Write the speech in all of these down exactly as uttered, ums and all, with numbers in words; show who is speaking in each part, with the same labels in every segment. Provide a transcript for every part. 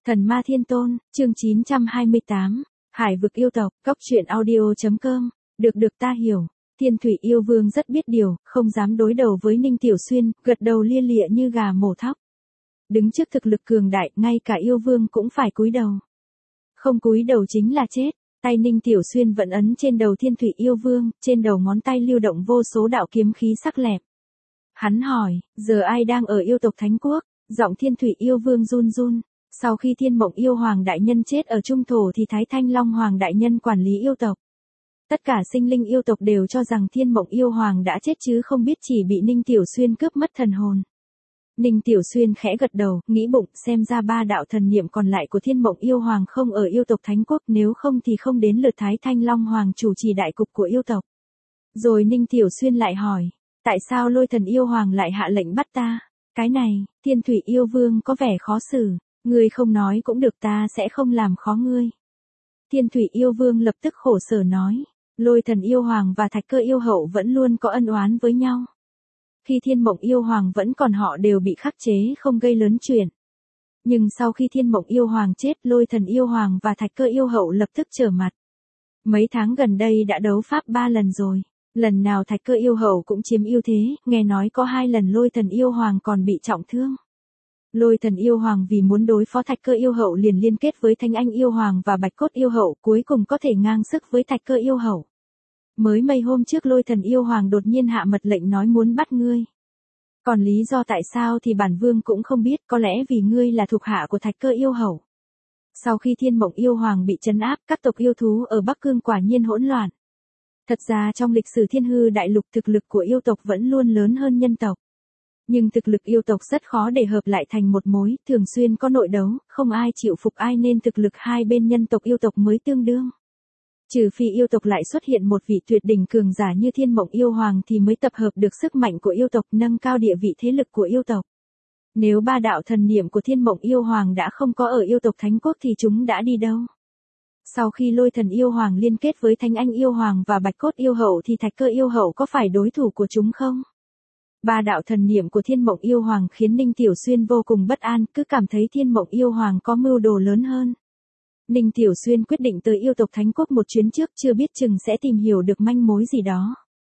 Speaker 1: Thần Ma Thiên Tôn, chương chín trăm hai mươi tám, Hải vực yêu tộc, cốc truyện audio chấm com, được được ta hiểu. Thiên Thủy Yêu Vương rất biết điều, không dám đối đầu với Ninh Tiểu Xuyên, gật đầu lia lịa như gà mổ thóc. Đứng trước thực lực cường đại, ngay cả yêu vương cũng phải cúi đầu. Không cúi đầu chính là chết. Tay Ninh Tiểu Xuyên vẫn ấn trên đầu Thiên Thủy Yêu Vương, trên đầu ngón tay lưu động vô số đạo kiếm khí sắc lẹp. Hắn hỏi, giờ ai đang ở yêu tộc Thánh Quốc? Giọng Thiên Thủy Yêu Vương run run. Sau khi Thiên Mộng Yêu Hoàng đại nhân chết ở Trung Thổ thì Thái Thanh Long Hoàng đại nhân quản lý yêu tộc. Tất cả sinh linh yêu tộc đều cho rằng Thiên Mộng Yêu Hoàng đã chết chứ không biết chỉ bị Ninh Tiểu Xuyên cướp mất thần hồn. Ninh Tiểu Xuyên khẽ gật đầu, nghĩ bụng, xem ra ba đạo thần niệm còn lại của Thiên Mộng Yêu Hoàng không ở yêu tộc Thánh Quốc, nếu không thì không đến lượt Thái Thanh Long Hoàng chủ trì đại cục của yêu tộc. Rồi Ninh Tiểu Xuyên lại hỏi, tại sao Lôi Thần Yêu Hoàng lại hạ lệnh bắt ta? Cái này, Thiên Thủy Yêu Vương có vẻ khó xử, ngươi không nói cũng được, ta sẽ không làm khó ngươi. Thiên Thủy Yêu Vương lập tức khổ sở nói, Lôi Thần Yêu Hoàng và Thạch Cơ Yêu Hậu vẫn luôn có ân oán với nhau. Khi Thiên Mộng Yêu Hoàng vẫn còn họ đều bị khắc chế không gây lớn chuyện. Nhưng sau khi Thiên Mộng Yêu Hoàng chết, Lôi Thần Yêu Hoàng và Thạch Cơ Yêu Hậu lập tức trở mặt. Mấy tháng gần đây đã đấu pháp ba lần rồi. Lần nào Thạch Cơ Yêu Hậu cũng chiếm ưu thế, nghe nói có hai lần Lôi Thần Yêu Hoàng còn bị trọng thương. Lôi Thần Yêu Hoàng vì muốn đối phó Thạch Cơ Yêu Hậu liền liên kết với Thanh Anh Yêu Hoàng và Bạch Cốt Yêu Hậu, cuối cùng có thể ngang sức với Thạch Cơ Yêu Hậu. Mới mấy hôm trước Lôi Thần Yêu Hoàng đột nhiên hạ mật lệnh nói muốn bắt ngươi. Còn lý do tại sao thì bản vương cũng không biết, có lẽ vì ngươi là thuộc hạ của Thạch Cơ Yêu Hậu. Sau khi Thiên Mộng Yêu Hoàng bị trấn áp, các tộc yêu thú ở Bắc Cương quả nhiên hỗn loạn. Thật ra trong lịch sử Thiên Hư Đại Lục thực lực của yêu tộc vẫn luôn lớn hơn nhân tộc. Nhưng thực lực yêu tộc rất khó để hợp lại thành một mối, thường xuyên có nội đấu, không ai chịu phục ai nên thực lực hai bên nhân tộc yêu tộc mới tương đương. Trừ phi yêu tộc lại xuất hiện một vị tuyệt đỉnh cường giả như Thiên Mộng Yêu Hoàng thì mới tập hợp được sức mạnh của yêu tộc, nâng cao địa vị thế lực của yêu tộc. Nếu ba đạo thần niệm của Thiên Mộng Yêu Hoàng đã không có ở yêu tộc Thánh Quốc thì chúng đã đi đâu? Sau khi Lôi Thần Yêu Hoàng liên kết với Thanh Anh Yêu Hoàng và Bạch Cốt Yêu Hậu thì Thạch Cơ Yêu Hậu có phải đối thủ của chúng không? Ba đạo thần niệm của Thiên Mộng Yêu Hoàng khiến Ninh Tiểu Xuyên vô cùng bất an, cứ cảm thấy Thiên Mộng Yêu Hoàng có mưu đồ lớn hơn. Ninh Tiểu Xuyên quyết định tới yêu tộc Thánh Quốc một chuyến trước, chưa biết chừng sẽ tìm hiểu được manh mối gì đó.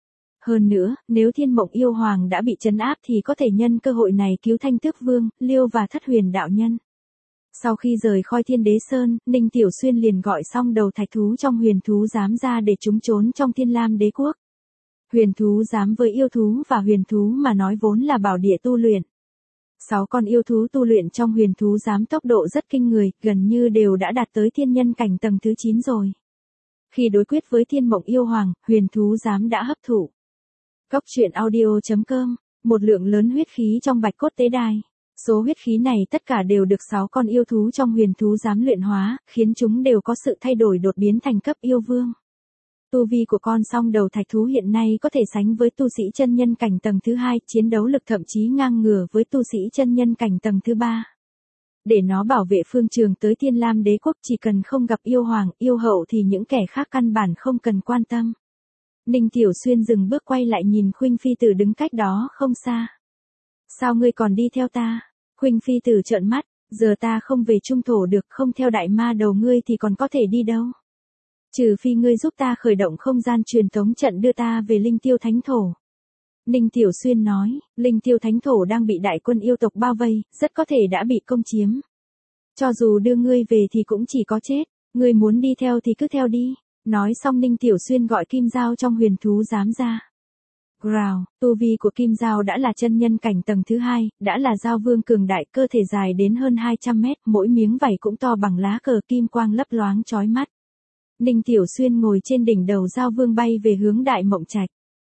Speaker 1: Hơn nữa, nếu Thiên Mộng Yêu Hoàng đã bị trấn áp thì có thể nhân cơ hội này cứu Thanh Tước Vương, Liêu và Thất Huyền đạo nhân. Sau khi rời khỏi Thiên Đế Sơn, Ninh Tiểu Xuyên liền gọi xong đầu thạch thú trong huyền thú giám ra để chúng trốn trong Thiên Lam Đế Quốc. Huyền thú giám với yêu thú và huyền thú mà nói vốn là bảo địa tu luyện. Sáu con yêu thú tu luyện trong huyền thú giám tốc độ rất kinh người, gần như đều đã đạt tới thiên nhân cảnh tầng thứ chín rồi. Khi đối quyết với Thiên Mộng Yêu Hoàng, huyền thú giám đã hấp thụ. Cốc truyện audio chấm com, một lượng lớn huyết khí trong Bạch Cốt Tế Đài. Số huyết khí này tất cả đều được sáu con yêu thú trong huyền thú giám luyện hóa, khiến chúng đều có sự thay đổi đột biến thành cấp yêu vương. Tu vi của con song đầu thạch thú hiện nay có thể sánh với tu sĩ chân nhân cảnh tầng thứ hai, chiến đấu lực thậm chí ngang ngửa với tu sĩ chân nhân cảnh tầng thứ ba. Để nó bảo vệ phương trường tới Thiên Lam Đế Quốc, chỉ cần không gặp yêu hoàng, yêu hậu thì những kẻ khác căn bản không cần quan tâm. Ninh Tiểu Xuyên dừng bước quay lại nhìn Khuynh Phi Tử đứng cách đó không xa. Sao ngươi còn đi theo ta? Khuynh Phi Tử trợn mắt, giờ ta không về Trung Thổ được, không theo đại ma đầu ngươi thì còn có thể đi đâu? Trừ phi ngươi giúp ta khởi động không gian truyền tống trận đưa ta về Linh Tiêu Thánh Thổ. Ninh Tiểu Xuyên nói, Linh Tiêu Thánh Thổ đang bị đại quân yêu tộc bao vây, rất có thể đã bị công chiếm. Cho dù đưa ngươi về thì cũng chỉ có chết, ngươi muốn đi theo thì cứ theo đi. Nói xong Ninh Tiểu Xuyên gọi Kim Giao trong huyền thú giám ra. Growl, tu vi của Kim Giao đã là chân nhân cảnh tầng thứ hai, đã là giao vương cường đại, cơ thể dài đến hơn hai trăm mét, mỗi miếng vảy cũng to bằng lá cờ, kim quang lấp loáng chói mắt. Ninh Tiểu Xuyên ngồi trên đỉnh đầu giao vương bay về hướng Đại Mộng Trạch.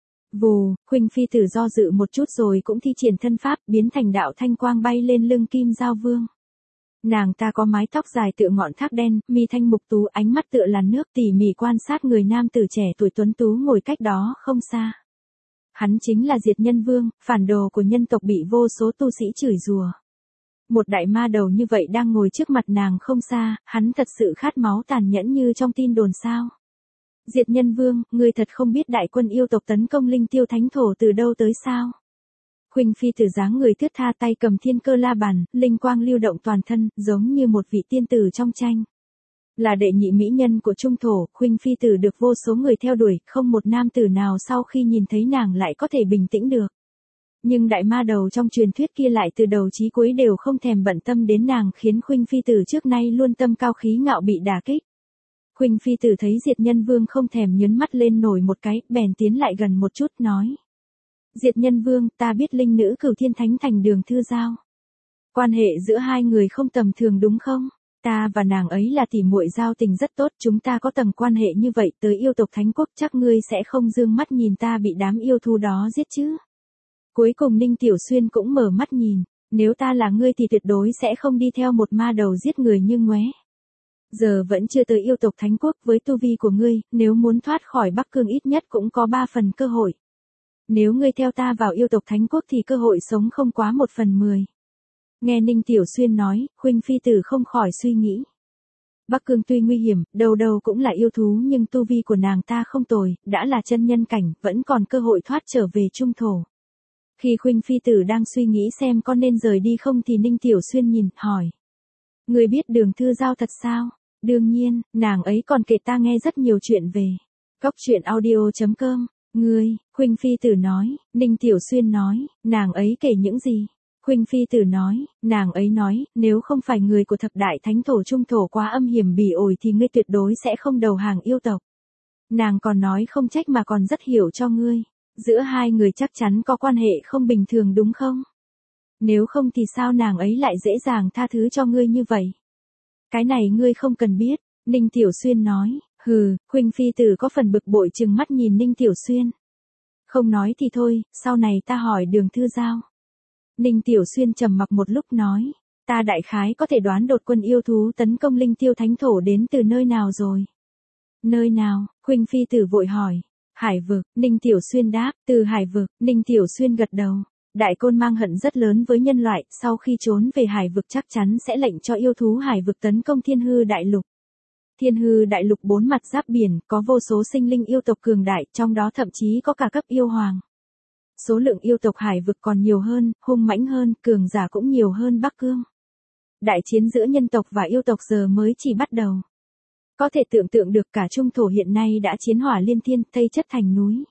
Speaker 1: Vù, Khuynh Phi Tử do dự một chút rồi cũng thi triển thân pháp, biến thành đạo thanh quang bay lên lưng Kim Giao Vương. Nàng ta có mái tóc dài tựa ngọn thác đen, mi thanh mục tú, ánh mắt tựa làn nước, tỉ mỉ quan sát người nam tử trẻ tuổi tuấn tú ngồi cách đó không xa. Hắn chính là Diệt Nhân Vương, phản đồ của nhân tộc bị vô số tu sĩ chửi rủa. Một đại ma đầu như vậy đang ngồi trước mặt nàng không xa, hắn thật sự khát máu tàn nhẫn như trong tin đồn sao? Diệt Nhân Vương, ngươi thật không biết đại quân yêu tộc tấn công Linh Tiêu Thánh Thổ từ đâu tới sao? Khuynh Phi Tử dáng người thướt tha, tay cầm thiên cơ la bàn, linh quang lưu động toàn thân, giống như một vị tiên tử trong tranh. Là đệ nhị mỹ nhân của Trung Thổ, Khuynh Phi Tử được vô số người theo đuổi, không một nam tử nào sau khi nhìn thấy nàng lại có thể bình tĩnh được. Nhưng đại ma đầu trong truyền thuyết kia lại từ đầu chí cuối đều không thèm bận tâm đến nàng, khiến Khuynh Phi Tử trước nay luôn tâm cao khí ngạo bị đả kích. Khuynh Phi Tử thấy Diệt Nhân Vương không thèm nhướng mắt lên nổi một cái, bèn tiến lại gần một chút nói. Diệt Nhân Vương, ta biết linh nữ Cửu Thiên Thánh Thành Đường Thư Giao. Quan hệ giữa hai người không tầm thường đúng không? Ta và nàng ấy là tỉ muội, giao tình rất tốt, chúng ta có tầng quan hệ như vậy, tới yêu tộc Thánh Quốc chắc ngươi sẽ không dương mắt nhìn ta bị đám yêu thú đó giết chứ. Cuối cùng Ninh Tiểu Xuyên cũng mở mắt nhìn, nếu ta là ngươi thì tuyệt đối sẽ không đi theo một ma đầu giết người như ngoé. Giờ vẫn chưa tới yêu tộc Thánh Quốc, với tu vi của ngươi, nếu muốn thoát khỏi Bắc Cương ít nhất cũng có ba phần cơ hội. Nếu ngươi theo ta vào yêu tộc Thánh Quốc thì cơ hội sống không quá một phần mười. Nghe Ninh Tiểu Xuyên nói, Khuynh Phi Tử không khỏi suy nghĩ. Bắc Cương tuy nguy hiểm, đầu đầu cũng là yêu thú, nhưng tu vi của nàng ta không tồi, đã là chân nhân cảnh, vẫn còn cơ hội thoát trở về Trung Thổ. Khi Khuynh Phi Tử đang suy nghĩ xem có nên rời đi không thì Ninh Tiểu Xuyên nhìn, hỏi. Ngươi biết Đường Thư Giao thật sao? Đương nhiên, nàng ấy còn kể ta nghe rất nhiều chuyện về. Cóc truyện audio chấm com. Ngươi, Khuynh Phi Tử nói. Ninh Tiểu Xuyên nói, nàng ấy kể những gì? Khuynh Phi Tử nói, nàng ấy nói, nếu không phải người của thập đại thánh thổ Trung Thổ quá âm hiểm bỉ ổi thì ngươi tuyệt đối sẽ không đầu hàng yêu tộc. Nàng còn nói không trách mà còn rất hiểu cho ngươi. Giữa hai người chắc chắn có quan hệ không bình thường đúng không? Nếu không thì sao nàng ấy lại dễ dàng tha thứ cho ngươi như vậy? Cái này ngươi không cần biết, Ninh Tiểu Xuyên nói. Hừ, Khuynh Phi Tử có phần bực bội trừng mắt nhìn Ninh Tiểu Xuyên. Không nói thì thôi, sau này ta hỏi Đường Thư Giao. Ninh Tiểu Xuyên trầm mặc một lúc nói. Ta đại khái có thể đoán đột quân yêu thú tấn công Linh Tiêu Thánh Thổ đến từ nơi nào rồi. Nơi nào? Khuynh Phi Tử vội hỏi. Hải vực, Ninh Tiểu Xuyên đáp. Từ Hải vực, Ninh Tiểu Xuyên gật đầu. Đại Côn mang hận rất lớn với nhân loại, sau khi trốn về Hải vực chắc chắn sẽ lệnh cho yêu thú Hải vực tấn công Thiên Hư Đại Lục. Thiên Hư Đại Lục bốn mặt giáp biển, có vô số sinh linh yêu tộc cường đại, trong đó thậm chí có cả cấp yêu hoàng. Số lượng yêu tộc Hải vực còn nhiều hơn, hung mãnh hơn, cường giả cũng nhiều hơn Bắc Cương. Đại chiến giữa nhân tộc và yêu tộc giờ mới chỉ bắt đầu. Có thể tưởng tượng được cả Trung Thổ hiện nay đã chiến hỏa liên thiên, thây chất thành núi.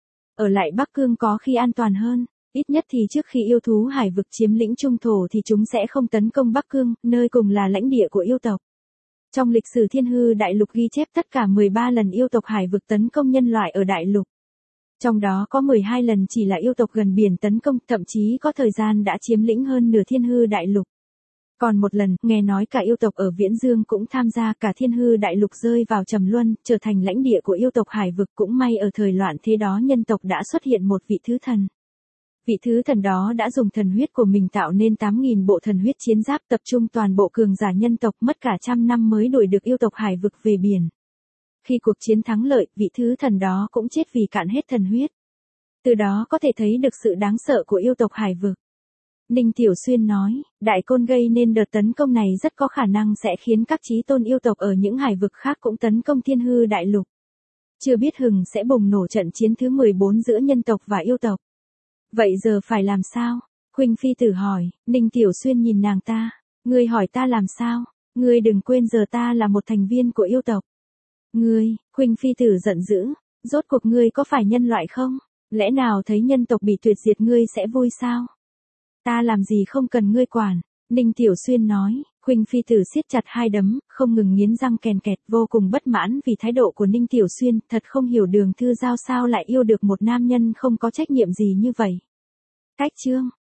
Speaker 1: Ở lại Bắc Cương có khi an toàn hơn, ít nhất thì trước khi yêu thú Hải vực chiếm lĩnh Trung Thổ thì chúng sẽ không tấn công Bắc Cương, nơi cùng là lãnh địa của yêu tộc. Trong lịch sử Thiên Hư Đại Lục ghi chép tất cả mười ba lần yêu tộc Hải vực tấn công nhân loại ở Đại Lục. Trong đó có mười hai lần chỉ là yêu tộc gần biển tấn công, thậm chí có thời gian đã chiếm lĩnh hơn nửa Thiên Hư Đại Lục. Còn một lần, nghe nói cả yêu tộc ở Viễn Dương cũng tham gia, cả Thiên Hư Đại Lục rơi vào trầm luân, trở thành lãnh địa của yêu tộc Hải vực. Cũng may ở thời loạn thế đó nhân tộc đã xuất hiện một vị thứ thần. Vị thứ thần đó đã dùng thần huyết của mình tạo nên tám nghìn bộ thần huyết chiến giáp, tập trung toàn bộ cường giả nhân tộc, mất cả trăm năm mới đuổi được yêu tộc Hải vực về biển. Khi cuộc chiến thắng lợi, vị thứ thần đó cũng chết vì cạn hết thần huyết. Từ đó có thể thấy được sự đáng sợ của yêu tộc Hải vực. Ninh Tiểu Xuyên nói, Đại Côn gây nên đợt tấn công này rất có khả năng sẽ khiến các chí tôn yêu tộc ở những hải vực khác cũng tấn công Thiên Hư Đại Lục. Chưa biết hừng sẽ bùng nổ trận chiến thứ mười bốn giữa nhân tộc và yêu tộc. Vậy giờ phải làm sao? Khuynh Phi Tử hỏi. Ninh Tiểu Xuyên nhìn nàng ta. Ngươi hỏi ta làm sao? Ngươi đừng quên giờ ta là một thành viên của yêu tộc. Ngươi, Khuynh Phi Tử giận dữ. Rốt cuộc ngươi có phải nhân loại không? Lẽ nào thấy nhân tộc bị tuyệt diệt ngươi sẽ vui sao? Ta làm gì không cần ngươi quản. Ninh Tiểu Xuyên nói. Khuynh Phi Tử siết chặt hai đấm, không ngừng nghiến răng kèn kẹt, vô cùng bất mãn vì thái độ của Ninh Tiểu Xuyên, thật không hiểu Đường Thư Giao sao lại yêu được một nam nhân không có trách nhiệm gì như vậy. Cách chương